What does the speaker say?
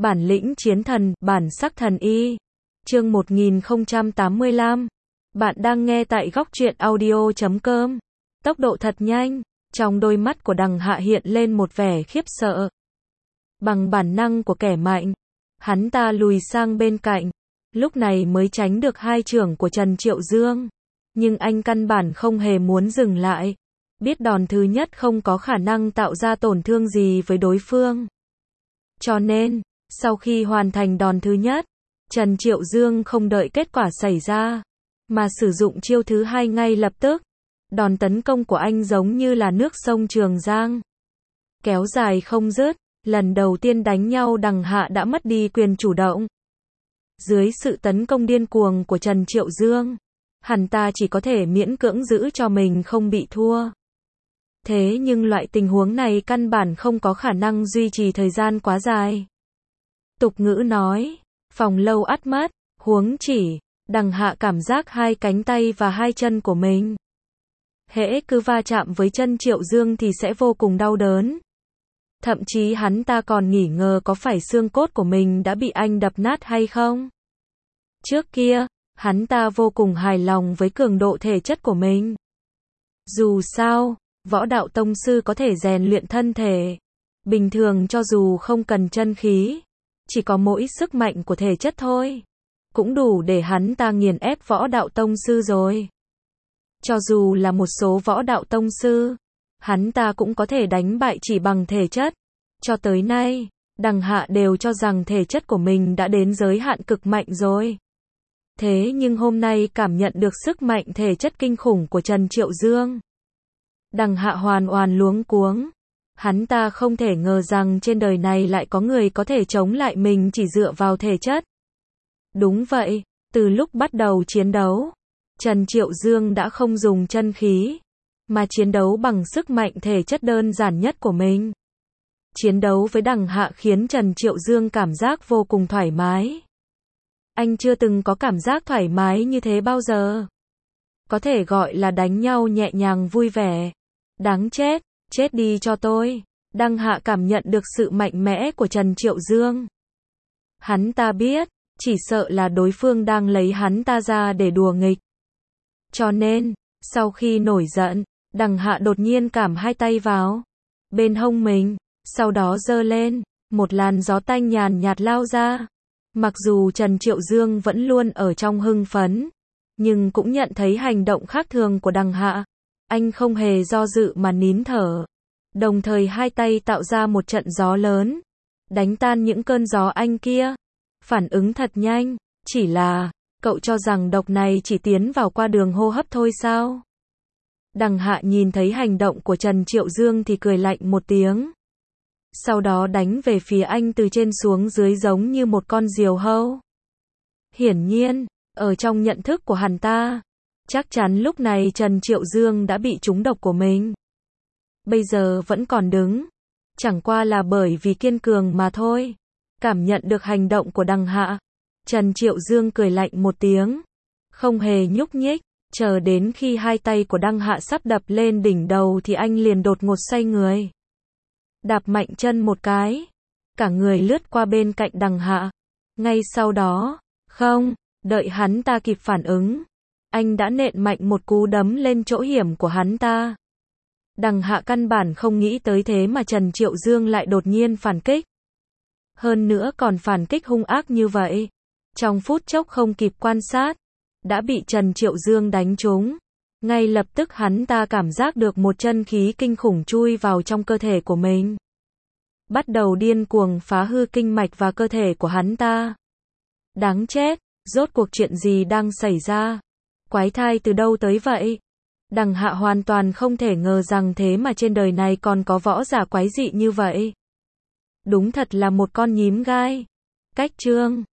Bản lĩnh chiến thần, bản sắc thần y. Chương 1085. Bạn đang nghe tại góc truyện audio.com. Tốc độ thật nhanh, trong đôi mắt của Đằng Hạ hiện lên một vẻ khiếp sợ. Bằng bản năng của kẻ mạnh, hắn ta lùi sang bên cạnh, lúc này mới tránh được hai chưởng của Trần Triệu Dương. Nhưng anh căn bản không hề muốn dừng lại, biết đòn thứ nhất không có khả năng tạo ra tổn thương gì với đối phương. Cho nên, sau khi hoàn thành đòn thứ nhất, Trần Triệu Dương không đợi kết quả xảy ra, mà sử dụng chiêu thứ hai ngay lập tức. Đòn tấn công của anh giống như là nước sông Trường Giang, kéo dài không dứt. Lần đầu tiên đánh nhau Đằng Hạ đã mất đi quyền chủ động. Dưới sự tấn công điên cuồng của Trần Triệu Dương, hắn ta chỉ có thể miễn cưỡng giữ cho mình không bị thua. Thế nhưng loại tình huống này căn bản không có khả năng duy trì thời gian quá dài. Tục ngữ nói, phòng lâu ắt mất, huống chỉ, Đằng Hạ cảm giác hai cánh tay và hai chân của mình. Hễ cứ va chạm với chân Triệu Dương thì sẽ vô cùng đau đớn. Thậm chí hắn ta còn nghi ngờ có phải xương cốt của mình đã bị anh đập nát hay không. Trước kia, hắn ta vô cùng hài lòng với cường độ thể chất của mình. Dù sao, võ đạo tông sư có thể rèn luyện thân thể. Bình thường cho dù không cần chân khí, chỉ có mỗi sức mạnh của thể chất thôi, cũng đủ để hắn ta nghiền ép võ đạo tông sư rồi. Cho dù là một số võ đạo tông sư, hắn ta cũng có thể đánh bại chỉ bằng thể chất. Cho tới nay, Đằng Hạ đều cho rằng thể chất của mình đã đến giới hạn cực mạnh rồi. Thế nhưng hôm nay cảm nhận được sức mạnh thể chất kinh khủng của Trần Triệu Dương, Đằng Hạ hoàn toàn luống cuống. Hắn ta không thể ngờ rằng trên đời này lại có người có thể chống lại mình chỉ dựa vào thể chất. Đúng vậy, từ lúc bắt đầu chiến đấu, Trần Triệu Dương đã không dùng chân khí, mà chiến đấu bằng sức mạnh thể chất đơn giản nhất của mình. Chiến đấu với Đằng Hạ khiến Trần Triệu Dương cảm giác vô cùng thoải mái. Anh chưa từng có cảm giác thoải mái như thế bao giờ. Có thể gọi là đánh nhau nhẹ nhàng vui vẻ. Đáng chết, chết đi cho tôi. Đằng Hạ cảm nhận được sự mạnh mẽ của Trần Triệu Dương. Hắn ta biết, chỉ sợ là đối phương đang lấy hắn ta ra để đùa nghịch. Cho nên, sau khi nổi giận, Đằng Hạ đột nhiên cảm hai tay vào bên hông mình, sau đó giơ lên, một làn gió tanh nhàn nhạt lao ra. Mặc dù Trần Triệu Dương vẫn luôn ở trong hưng phấn, nhưng cũng nhận thấy hành động khác thường của Đằng Hạ. Anh không hề do dự mà nín thở, đồng thời hai tay tạo ra một trận gió lớn, đánh tan những cơn gió anh kia. Phản ứng thật nhanh, chỉ là, cậu cho rằng độc này chỉ tiến vào qua đường hô hấp thôi sao? Đằng Hạ nhìn thấy hành động của Trần Triệu Dương thì cười lạnh một tiếng. Sau đó đánh về phía anh từ trên xuống dưới giống như một con diều hâu. Hiển nhiên, ở trong nhận thức của hắn ta, chắc chắn lúc này Trần Triệu Dương đã bị trúng độc của mình. Bây giờ vẫn còn đứng, chẳng qua là bởi vì kiên cường mà thôi. Cảm nhận được hành động của Đằng Hạ, Trần Triệu Dương cười lạnh một tiếng, không hề nhúc nhích, chờ đến khi hai tay của Đằng Hạ sắp đập lên đỉnh đầu thì anh liền đột ngột xoay người, đạp mạnh chân một cái, cả người lướt qua bên cạnh Đằng Hạ. Ngay sau đó, không đợi hắn ta kịp phản ứng, anh đã nện mạnh một cú đấm lên chỗ hiểm của hắn ta. Đằng Hạ căn bản không nghĩ tới thế mà Trần Triệu Dương lại đột nhiên phản kích. Hơn nữa còn phản kích hung ác như vậy. Trong phút chốc không kịp quan sát, đã bị Trần Triệu Dương đánh trúng. Ngay lập tức hắn ta cảm giác được một chân khí kinh khủng chui vào trong cơ thể của mình, bắt đầu điên cuồng phá hư kinh mạch và cơ thể của hắn ta. Đáng chết, rốt cuộc chuyện gì đang xảy ra? Quái thai từ đâu tới vậy? Đằng Hạ hoàn toàn không thể ngờ rằng thế mà trên đời này còn có võ giả quái dị như vậy. Đúng thật là một con nhím gai. Cách chương